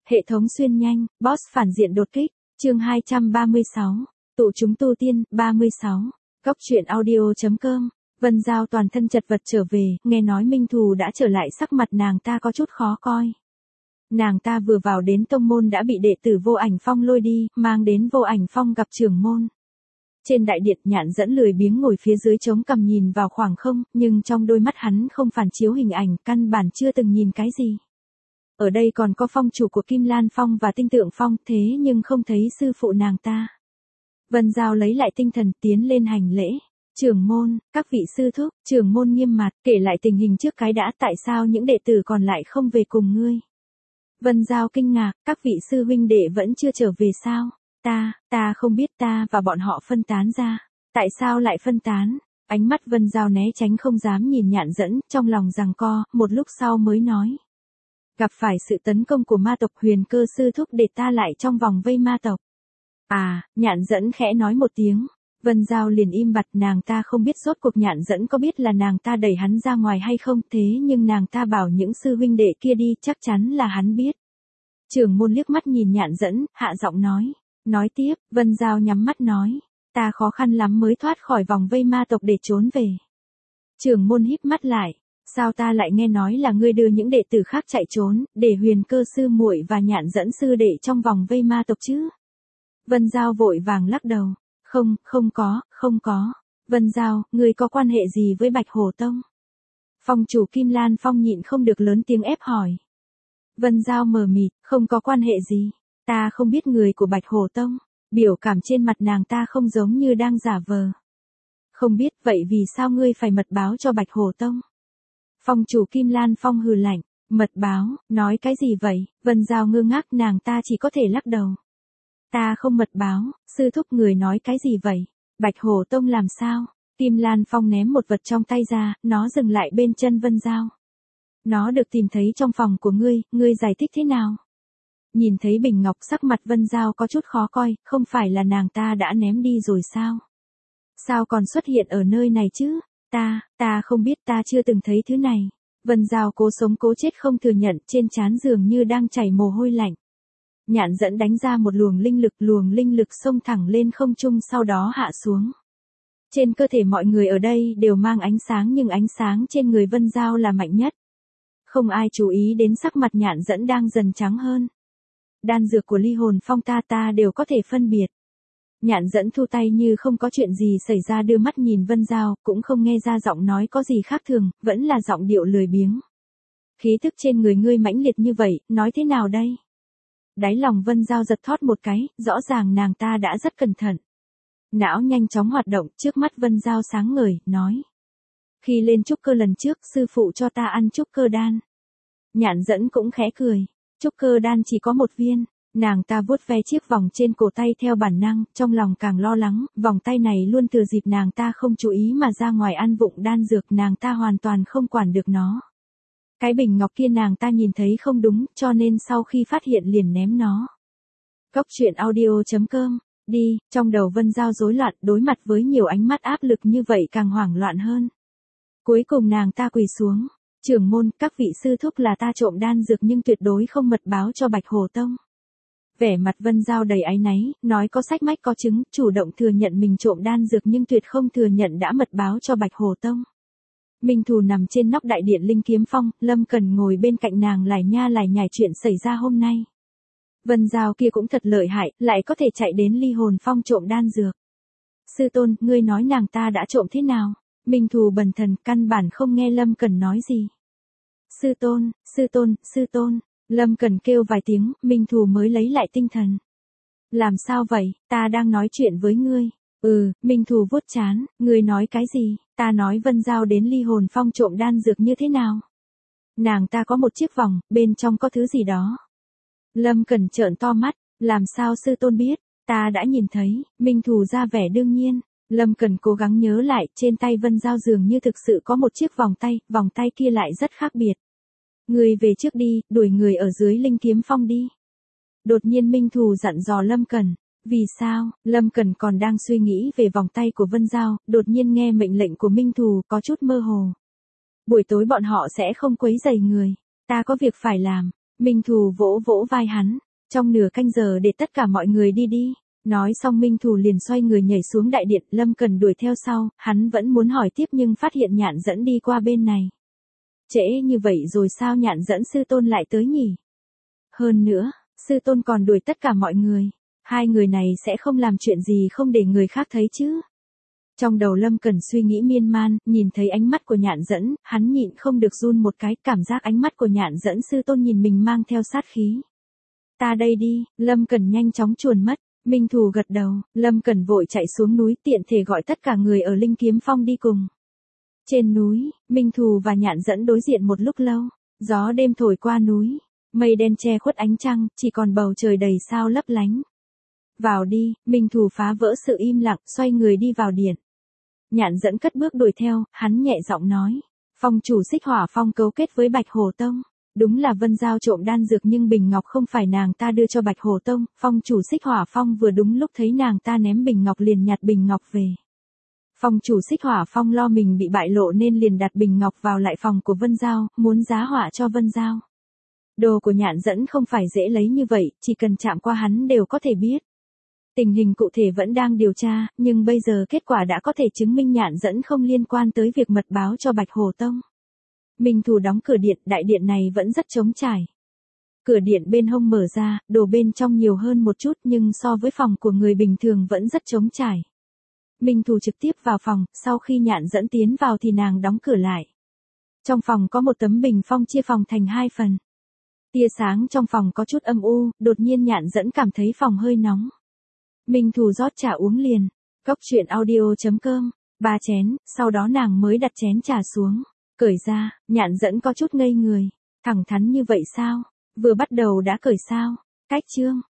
Hệ thống xuyên nhanh, boss phản diện đột kích, chương 236, tụ chúng tu tiên, 36, góc truyện audio.com. Vân Giao toàn thân chật vật trở về, nghe nói Minh Thù đã trở lại, sắc mặt nàng ta có chút khó coi. Nàng ta vừa vào đến tông môn đã bị đệ tử Vô Ảnh Phong lôi đi, mang đến Vô Ảnh Phong gặp trưởng môn. Trên đại điện, Nhạn Dẫn lười biếng ngồi phía dưới trống cằm nhìn vào khoảng không, nhưng trong đôi mắt hắn không phản chiếu hình ảnh, căn bản chưa từng nhìn cái gì. Ở đây còn có phong chủ của Kim Lan Phong và Tinh Tượng Phong, thế nhưng không thấy sư phụ nàng ta. Vân Giao lấy lại tinh thần, tiến lên hành lễ. Trưởng môn, các vị sư thúc. Trưởng môn nghiêm mặt, kể lại tình hình trước cái đã, tại sao những đệ tử còn lại không về cùng ngươi. Vân Giao kinh ngạc, các vị sư huynh đệ vẫn chưa trở về sao? Ta không biết, ta và bọn họ phân tán ra. Tại sao lại phân tán? Ánh mắt Vân Giao né tránh, không dám nhìn Nhạn Dẫn, trong lòng giằng co, một lúc sau mới nói. Gặp phải sự tấn công của ma tộc, Huyền Cơ sư thúc để ta lại trong vòng vây ma tộc. À, Nhạn Dẫn khẽ nói một tiếng. Vân Giao liền im bặt, nàng ta không biết rốt cuộc Nhạn Dẫn có biết là nàng ta đẩy hắn ra ngoài hay không, thế nhưng nàng ta bảo những sư huynh đệ kia đi, chắc chắn là hắn biết. Trưởng môn liếc mắt nhìn Nhạn Dẫn, hạ giọng nói. Nói tiếp, Vân Giao nhắm mắt nói. Ta khó khăn lắm mới thoát khỏi vòng vây ma tộc để trốn về. Trưởng môn híp mắt lại. Sao ta lại nghe nói là ngươi đưa những đệ tử khác chạy trốn, để Huyền Cơ sư muội và Nhạn Dẫn sư đệ trong vòng vây ma tộc chứ? Vân Giao vội vàng lắc đầu. Không có. Vân Giao, ngươi có quan hệ gì với Bạch Hổ Tông? Phong chủ Kim Lan Phong nhịn không được lớn tiếng ép hỏi. Vân Giao mờ mịt, không có quan hệ gì. Ta không biết người của Bạch Hổ Tông. Biểu cảm trên mặt nàng ta không giống như đang giả vờ. Không biết, vậy vì sao ngươi phải mật báo cho Bạch Hổ Tông? Phong chủ Kim Lan Phong hừ lạnh. Mật báo, nói cái gì vậy? Vân Giao ngơ ngác, nàng ta chỉ có thể lắc đầu. Ta không mật báo, sư thúc người nói cái gì vậy? Bạch Hổ Tông làm sao? Kim Lan Phong ném một vật trong tay ra, nó dừng lại bên chân Vân Giao. Nó được tìm thấy trong phòng của ngươi giải thích thế nào? Nhìn thấy bình ngọc, sắc mặt Vân Giao có chút khó coi, không phải là nàng ta đã ném đi rồi sao? Sao còn xuất hiện ở nơi này chứ? Ta không biết, ta chưa từng thấy thứ này. Vân Giao cố sống cố chết không thừa nhận, trên trán dường như đang chảy mồ hôi lạnh. Nhạn Dẫn đánh ra một luồng linh lực xông thẳng lên không trung, sau đó hạ xuống. Trên cơ thể mọi người ở đây đều mang ánh sáng, nhưng ánh sáng trên người Vân Giao là mạnh nhất. Không ai chú ý đến sắc mặt Nhạn Dẫn đang dần trắng hơn. Đan dược của Ly Hồn Phong ta đều có thể phân biệt. Nhạn Dẫn thu tay như không có chuyện gì xảy ra, đưa mắt nhìn Vân Giao, cũng không nghe ra giọng nói có gì khác thường, vẫn là giọng điệu lười biếng. Khí thức trên người ngươi mãnh liệt như vậy, nói thế nào đây? Đáy lòng Vân Giao giật thót một cái, rõ ràng nàng ta đã rất cẩn thận. Não nhanh chóng hoạt động, trước mắt Vân Giao sáng ngời, nói. Khi lên trúc cơ lần trước, sư phụ cho ta ăn trúc cơ đan. Nhạn Dẫn cũng khẽ cười. Trúc cơ đan chỉ có một viên. Nàng ta vuốt ve chiếc vòng trên cổ tay theo bản năng, trong lòng càng lo lắng, vòng tay này luôn thừa dịp nàng ta không chú ý mà ra ngoài ăn vụng đan dược, nàng ta hoàn toàn không quản được nó. Cái bình ngọc kia nàng ta nhìn thấy không đúng, cho nên sau khi phát hiện liền ném nó. Góc truyện audio.com, đi, trong đầu Vân Giao rối loạn, đối mặt với nhiều ánh mắt áp lực như vậy càng hoảng loạn hơn. Cuối cùng nàng ta quỳ xuống. Trưởng môn, các vị sư thúc, là ta trộm đan dược nhưng tuyệt đối không mật báo cho Bạch Hổ Tông. Vẻ mặt Vân Giao đầy áy náy, nói có sách mách có chứng, chủ động thừa nhận mình trộm đan dược nhưng tuyệt không thừa nhận đã mật báo cho Bạch Hổ Tông. Minh Thù nằm trên nóc đại điện Linh Kiếm Phong, Lâm Cần ngồi bên cạnh nàng lải nhải chuyện xảy ra hôm nay. Vân Giao kia cũng thật lợi hại, lại có thể chạy đến Ly Hồn Phong trộm đan dược. Sư tôn, ngươi nói nàng ta đã trộm thế nào? Minh Thù bần thần, căn bản không nghe Lâm Cần nói gì. Sư tôn, Lâm Cần kêu vài tiếng, Minh Thù mới lấy lại tinh thần. Làm sao vậy, ta đang nói chuyện với ngươi. Minh Thù vuốt trán, ngươi nói cái gì? Ta nói Vân Giao đến Ly Hồn Phong trộm đan dược như thế nào? Nàng ta có một chiếc vòng, bên trong có thứ gì đó. Lâm Cần trợn to mắt, làm sao sư tôn biết? Ta đã nhìn thấy. Minh Thù ra vẻ đương nhiên. Lâm Cần cố gắng nhớ lại, trên tay Vân Giao dường như thực sự có một chiếc vòng tay kia lại rất khác biệt. Người về trước đi, đuổi người ở dưới Linh Kiếm Phong đi. Đột nhiên Minh Thù dặn dò Lâm Cần. Vì sao? Lâm Cần còn đang suy nghĩ về vòng tay của Vân Giao, đột nhiên nghe mệnh lệnh của Minh Thù, có chút mơ hồ. Buổi tối bọn họ sẽ không quấy rầy người. Ta có việc phải làm. Minh Thù vỗ vỗ vai hắn, trong nửa canh giờ để tất cả mọi người đi đi. Nói xong Minh Thù liền xoay người nhảy xuống đại điện, Lâm Cẩn đuổi theo sau, hắn vẫn muốn hỏi tiếp nhưng phát hiện Nhạn Dẫn đi qua bên này. Trễ như vậy rồi sao Nhạn Dẫn sư tôn lại tới nhỉ? Hơn nữa, sư tôn còn đuổi tất cả mọi người. Hai người này sẽ không làm chuyện gì không để người khác thấy chứ. Trong đầu Lâm Cẩn suy nghĩ miên man, nhìn thấy ánh mắt của Nhạn Dẫn, hắn nhịn không được run một cái, cảm giác ánh mắt của Nhạn Dẫn sư tôn nhìn mình mang theo sát khí. Ta đây đi, Lâm Cẩn nhanh chóng chuồn mất. Minh Thù gật đầu, Lâm Cẩn vội chạy xuống núi tiện thể gọi tất cả người ở Linh Kiếm Phong đi cùng. Trên núi, Minh Thù và Nhạn Dẫn đối diện một lúc lâu, gió đêm thổi qua núi, mây đen che khuất ánh trăng, chỉ còn bầu trời đầy sao lấp lánh. Vào đi, Minh Thù phá vỡ sự im lặng, xoay người đi vào điện. Nhạn Dẫn cất bước đuổi theo, hắn nhẹ giọng nói, phong chủ Xích Hỏa Phong cấu kết với Bạch Hổ Tông. Đúng là Vân Giao trộm đan dược nhưng bình ngọc không phải nàng ta đưa cho Bạch Hổ Tông, phong chủ Xích Hỏa Phong vừa đúng lúc thấy nàng ta ném bình ngọc liền nhặt bình ngọc về. Phong chủ Xích Hỏa Phong lo mình bị bại lộ nên liền đặt bình ngọc vào lại phòng của Vân Giao, muốn giá họa cho Vân Giao. Đồ của Nhạn Dẫn không phải dễ lấy như vậy, chỉ cần chạm qua hắn đều có thể biết. Tình hình cụ thể vẫn đang điều tra, nhưng bây giờ kết quả đã có thể chứng minh Nhạn Dẫn không liên quan tới việc mật báo cho Bạch Hổ Tông. Minh Thù đóng cửa điện, đại điện này vẫn rất trống trải. Cửa điện bên hông mở ra, đồ bên trong nhiều hơn một chút nhưng so với phòng của người bình thường vẫn rất trống trải. Minh Thù trực tiếp vào phòng, sau khi Nhạn Dẫn tiến vào thì nàng đóng cửa lại. Trong phòng có một tấm bình phong chia phòng thành hai phần. Tia sáng trong phòng có chút âm u, đột nhiên Nhạn Dẫn cảm thấy phòng hơi nóng. Minh Thù rót trà uống liền. Cốc truyện audio.com, 3 chén, sau đó nàng mới đặt chén trà xuống. Cởi ra, Nhạn Dẫn có chút ngây người. Thẳng thắn như vậy sao? Vừa bắt đầu đã cởi sao? Cách chương.